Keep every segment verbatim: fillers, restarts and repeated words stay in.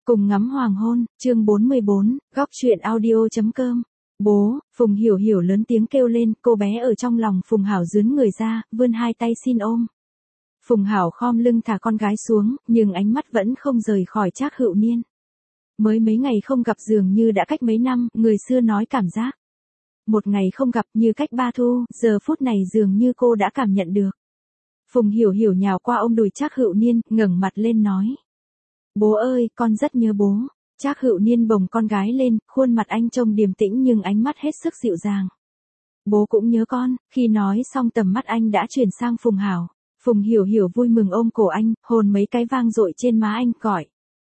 Cùng ngắm hoàng hôn, chương bốn mươi bốn, góc truyện audio.com. Bố, Phùng Hiểu Hiểu lớn tiếng kêu lên, cô bé ở trong lòng Phùng Hảo dướn người ra, vươn hai tay xin ôm. Phùng Hảo khom lưng thả con gái xuống, nhưng ánh mắt vẫn không rời khỏi Trác Hữu Niên. Mới mấy ngày không gặp dường như đã cách mấy năm, người xưa nói cảm giác. Một ngày không gặp như cách ba thu, giờ phút này dường như cô đã cảm nhận được. Phùng Hiểu Hiểu nhào qua ôm đùi Trác Hữu Niên, ngẩng mặt lên nói. Bố ơi, con rất nhớ bố. Trác Hữu Niên bồng con gái lên, khuôn mặt anh trông điềm tĩnh nhưng ánh mắt hết sức dịu dàng. Bố cũng nhớ con, khi nói xong tầm mắt anh đã chuyển sang Phùng Hảo. Phùng Hiểu Hiểu vui mừng ôm cổ anh, hôn mấy cái vang dội trên má anh, gọi.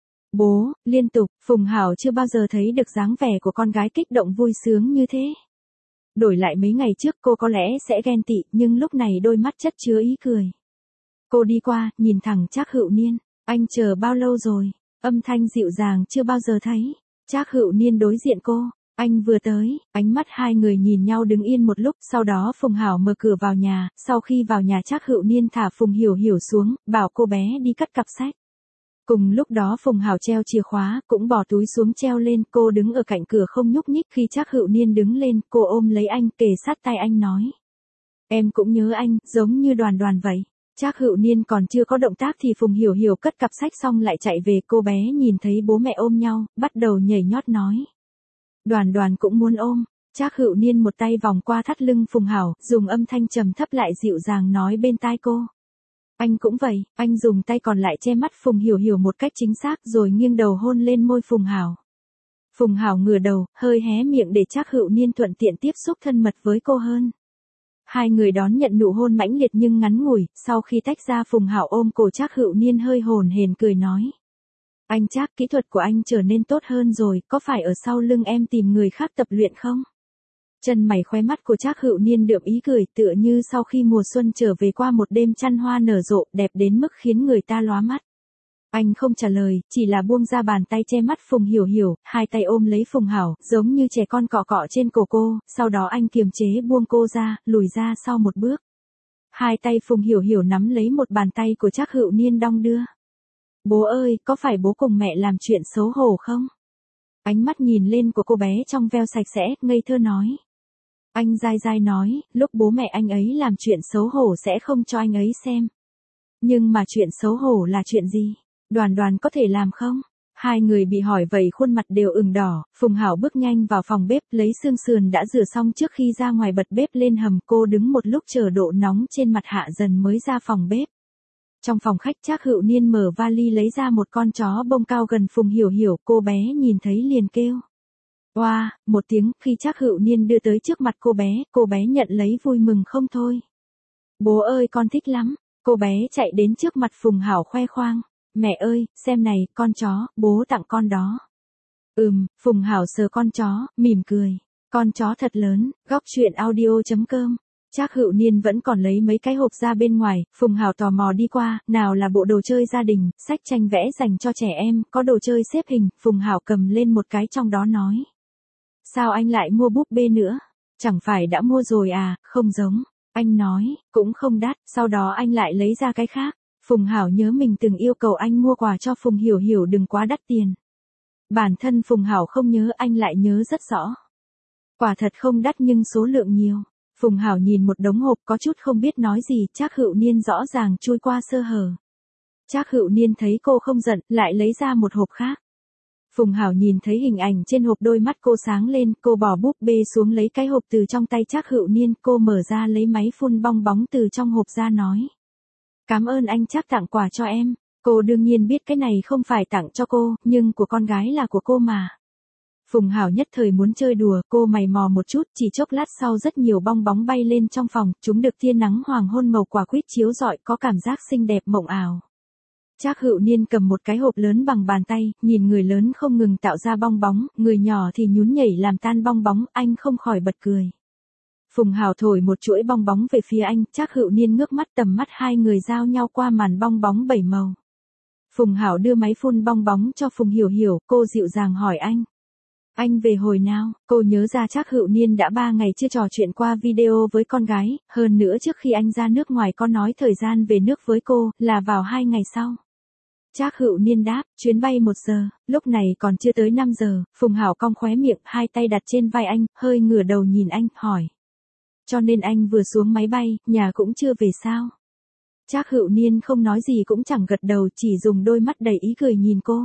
Bố, liên tục, Phùng Hảo chưa bao giờ thấy được dáng vẻ của con gái kích động vui sướng như thế. Đổi lại mấy ngày trước cô có lẽ sẽ ghen tị, nhưng lúc này đôi mắt chất chứa ý cười. Cô đi qua, nhìn thẳng Trác Hữu Niên. Anh chờ bao lâu rồi? Âm thanh dịu dàng chưa bao giờ thấy. Trác Hữu Niên đối diện cô. Anh vừa tới, ánh mắt hai người nhìn nhau đứng yên một lúc, sau đó Phùng Hảo mở cửa vào nhà, sau khi vào nhà Trác Hữu Niên thả Phùng Hiểu Hiểu xuống, bảo cô bé đi cất cặp sách. Cùng lúc đó Phùng Hảo treo chìa khóa, cũng bỏ túi xuống treo lên, cô đứng ở cạnh cửa không nhúc nhích. Khi Trác Hữu Niên đứng lên, cô ôm lấy anh, kề sát tay anh nói. Em cũng nhớ anh, giống như Đoàn Đoàn vậy. Trác Hữu Niên còn chưa có động tác thì Phùng Hiểu Hiểu cất cặp sách xong lại chạy về, cô bé nhìn thấy bố mẹ ôm nhau, bắt đầu nhảy nhót nói. Đoàn Đoàn cũng muốn ôm. Trác Hữu Niên một tay vòng qua thắt lưng Phùng Hảo, dùng âm thanh trầm thấp lại dịu dàng nói bên tai cô. Anh cũng vậy, anh dùng tay còn lại che mắt Phùng Hiểu Hiểu một cách chính xác rồi nghiêng đầu hôn lên môi Phùng Hảo. Phùng Hảo ngửa đầu, hơi hé miệng để Trác Hữu Niên thuận tiện tiếp xúc thân mật với cô hơn. Hai người đón nhận nụ hôn mãnh liệt nhưng ngắn ngủi, sau khi tách ra Phùng Hảo ôm cổ Trác Hữu Niên hơi hồn hển cười nói. Anh Trác, kỹ thuật của anh trở nên tốt hơn rồi, có phải ở sau lưng em tìm người khác tập luyện không? Chân mày khóe mắt của Trác Hữu Niên đượm ý cười, tựa như sau khi mùa xuân trở về qua một đêm chăn hoa nở rộ, đẹp đến mức khiến người ta lóa mắt. Anh không trả lời, chỉ là buông ra bàn tay che mắt Phùng Hiểu Hiểu, hai tay ôm lấy Phùng Hảo, giống như trẻ con cọ cọ trên cổ cô, sau đó anh kiềm chế buông cô ra, lùi ra sau một bước. Hai tay Phùng Hiểu Hiểu nắm lấy một bàn tay của Trác Hữu Niên đong đưa. Bố ơi, có phải bố cùng mẹ làm chuyện xấu hổ không? Ánh mắt nhìn lên của cô bé trong veo sạch sẽ, ngây thơ nói. Anh dai dai nói, lúc bố mẹ anh ấy làm chuyện xấu hổ sẽ không cho anh ấy xem. Nhưng mà chuyện xấu hổ là chuyện gì? Đoàn Đoàn có thể làm không? Hai người bị hỏi vậy khuôn mặt đều ửng đỏ. Phùng Hảo bước nhanh vào phòng bếp, lấy xương sườn đã rửa xong trước khi ra ngoài bật bếp lên hầm. Cô đứng một lúc chờ độ nóng trên mặt hạ dần mới ra phòng bếp. Trong phòng khách Trác Hữu Niên mở vali lấy ra một con chó bông cao gần Phùng Hiểu Hiểu, cô bé nhìn thấy liền kêu. Oa, wow, một tiếng, khi Trác Hữu Niên đưa tới trước mặt cô bé, cô bé nhận lấy vui mừng không thôi. Bố ơi, con thích lắm. Cô bé chạy đến trước mặt Phùng Hảo khoe khoang. Mẹ ơi, xem này, con chó, bố tặng con đó. Ừm, Phùng Hảo sờ con chó, mỉm cười. Con chó thật lớn, góc truyện audio.com. Trác Hữu Niên vẫn còn lấy mấy cái hộp ra bên ngoài, Phùng Hảo tò mò đi qua, nào là bộ đồ chơi gia đình, sách tranh vẽ dành cho trẻ em, có đồ chơi xếp hình, Phùng Hảo cầm lên một cái trong đó nói. Sao anh lại mua búp bê nữa? Chẳng phải đã mua rồi à, không giống. Anh nói, cũng không đắt, sau đó anh lại lấy ra cái khác. Phùng Hảo nhớ mình từng yêu cầu anh mua quà cho Phùng Hiểu Hiểu đừng quá đắt tiền. Bản thân Phùng Hảo không nhớ, anh lại nhớ rất rõ. Quả thật không đắt nhưng số lượng nhiều. Phùng Hảo nhìn một đống hộp có chút không biết nói gì, Trác Hữu Niên rõ ràng chui qua sơ hở. Trác Hữu Niên thấy cô không giận, lại lấy ra một hộp khác. Phùng Hảo nhìn thấy hình ảnh trên hộp, đôi mắt cô sáng lên, cô bỏ búp bê xuống lấy cái hộp từ trong tay Trác Hữu Niên, cô mở ra lấy máy phun bong bóng từ trong hộp ra nói. Cảm ơn anh Trác tặng quà cho em. Cô đương nhiên biết cái này không phải tặng cho cô, nhưng của con gái là của cô mà. Phùng Hảo nhất thời muốn chơi đùa, cô mày mò một chút, chỉ chốc lát sau rất nhiều bong bóng bay lên trong phòng, chúng được tia nắng hoàng hôn màu quả quýt chiếu rọi, có cảm giác xinh đẹp mộng ảo. Trác Hữu Niên cầm một cái hộp lớn bằng bàn tay, nhìn người lớn không ngừng tạo ra bong bóng, người nhỏ thì nhún nhảy làm tan bong bóng, anh không khỏi bật cười. Phùng Hảo thổi một chuỗi bong bóng về phía anh, Trác Hữu Niên ngước mắt, tầm mắt hai người giao nhau qua màn bong bóng bảy màu. Phùng Hảo đưa máy phun bong bóng cho Phùng Hiểu Hiểu, cô dịu dàng hỏi anh. Anh về hồi nào? Cô nhớ ra Trác Hữu Niên đã ba ngày chưa trò chuyện qua video với con gái, hơn nữa trước khi anh ra nước ngoài có nói thời gian về nước với cô, là vào hai ngày sau. Trác Hữu Niên đáp, chuyến bay một giờ, lúc này còn chưa tới năm giờ, Phùng Hảo cong khóe miệng, hai tay đặt trên vai anh, hơi ngửa đầu nhìn anh, hỏi. Cho nên anh vừa xuống máy bay, nhà cũng chưa về sao? Trác Hữu Niên không nói gì cũng chẳng gật đầu, chỉ dùng đôi mắt đầy ý cười nhìn cô.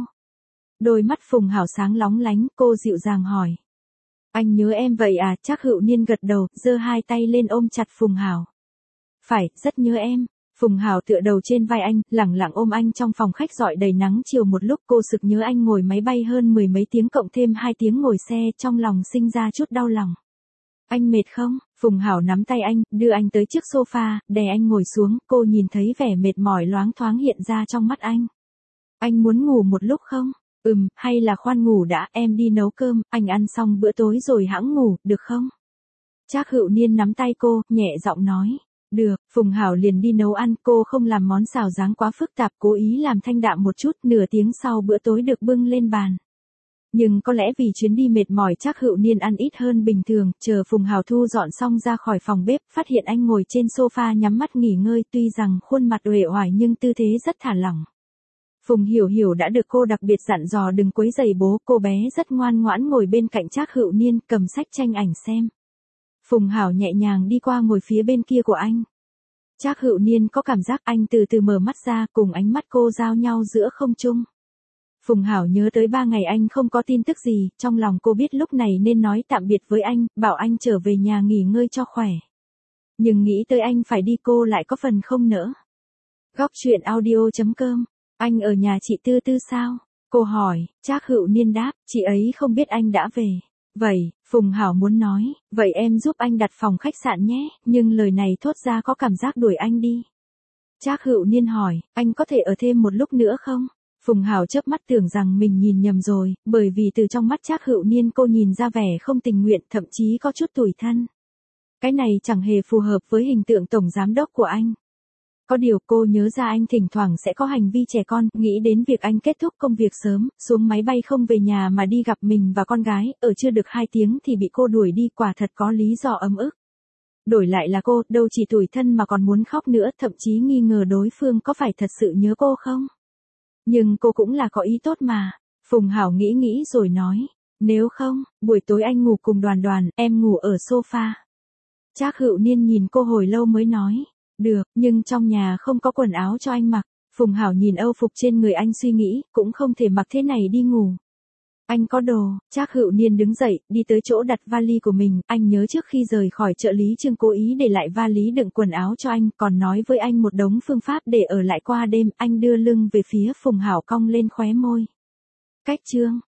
Đôi mắt Phùng Hảo sáng lóng lánh, cô dịu dàng hỏi. Anh nhớ em vậy à? Trác Hữu Niên gật đầu, giơ hai tay lên ôm chặt Phùng Hảo. Phải, rất nhớ em. Phùng Hảo tựa đầu trên vai anh, lẳng lặng ôm anh trong phòng khách rọi đầy nắng chiều một lúc, cô sực nhớ anh ngồi máy bay hơn mười mấy tiếng cộng thêm hai tiếng ngồi xe, trong lòng sinh ra chút đau lòng. Anh mệt không? Phùng Hảo nắm tay anh, đưa anh tới chiếc sofa, đè anh ngồi xuống, cô nhìn thấy vẻ mệt mỏi loáng thoáng hiện ra trong mắt anh. Anh muốn ngủ một lúc không? Ừm, hay là khoan ngủ đã, em đi nấu cơm, anh ăn xong bữa tối rồi hẵng ngủ, được không? Trác Hữu Niên nắm tay cô, nhẹ giọng nói. Được, Phùng Hảo liền đi nấu ăn, cô không làm món xào ráng quá phức tạp, cố ý làm thanh đạm một chút, nửa tiếng sau bữa tối được bưng lên bàn. Nhưng có lẽ vì chuyến đi mệt mỏi Trác Hữu Niên ăn ít hơn bình thường, chờ Phùng Hảo thu dọn xong ra khỏi phòng bếp, phát hiện anh ngồi trên sofa nhắm mắt nghỉ ngơi, tuy rằng khuôn mặt uể oải nhưng tư thế rất thả lỏng. Phùng Hiểu Hiểu đã được cô đặc biệt dặn dò đừng quấy rầy bố, cô bé rất ngoan ngoãn ngồi bên cạnh Trác Hữu Niên, cầm sách tranh ảnh xem. Phùng Hảo nhẹ nhàng đi qua ngồi phía bên kia của anh. Trác Hữu Niên có cảm giác anh từ từ mở mắt ra, cùng ánh mắt cô giao nhau giữa không trung. Phùng Hảo nhớ tới ba ngày anh không có tin tức gì, trong lòng cô biết lúc này nên nói tạm biệt với anh, bảo anh trở về nhà nghỉ ngơi cho khỏe. Nhưng nghĩ tới anh phải đi cô lại có phần không nỡ. Góc truyện audio chấm com, anh ở nhà chị Tư Tư sao? Cô hỏi, Trác Hữu Niên đáp, chị ấy không biết anh đã về. Vậy, Phùng Hảo muốn nói, vậy em giúp anh đặt phòng khách sạn nhé, nhưng lời này thốt ra có cảm giác đuổi anh đi. Trác Hữu Niên hỏi, anh có thể ở thêm một lúc nữa không? Phùng Hảo chớp mắt tưởng rằng mình nhìn nhầm rồi, bởi vì từ trong mắt Trác Hữu Niên cô nhìn ra vẻ không tình nguyện, thậm chí có chút tủi thân. Cái này chẳng hề phù hợp với hình tượng tổng giám đốc của anh. Có điều cô nhớ ra anh thỉnh thoảng sẽ có hành vi trẻ con, nghĩ đến việc anh kết thúc công việc sớm, xuống máy bay không về nhà mà đi gặp mình và con gái, ở chưa được hai tiếng thì bị cô đuổi đi, quả thật có lý do ấm ức. Đổi lại là cô, đâu chỉ tủi thân mà còn muốn khóc nữa, thậm chí nghi ngờ đối phương có phải thật sự nhớ cô không? Nhưng cô cũng là có ý tốt mà. Phùng Hảo nghĩ nghĩ rồi nói, nếu không, buổi tối anh ngủ cùng Đoàn Đoàn, em ngủ ở sofa. Trác Hữu Niên nhìn cô hồi lâu mới nói, được, nhưng trong nhà không có quần áo cho anh mặc. Phùng Hảo nhìn âu phục trên người anh suy nghĩ, cũng không thể mặc thế này đi ngủ. Anh có đồ. Trác Hữu Niên đứng dậy, đi tới chỗ đặt vali của mình, anh nhớ trước khi rời khỏi trợ lý Trương cố ý để lại vali đựng quần áo cho anh, còn nói với anh một đống phương pháp để ở lại qua đêm, anh đưa lưng về phía Phùng Hảo cong lên khóe môi. Cách Trương,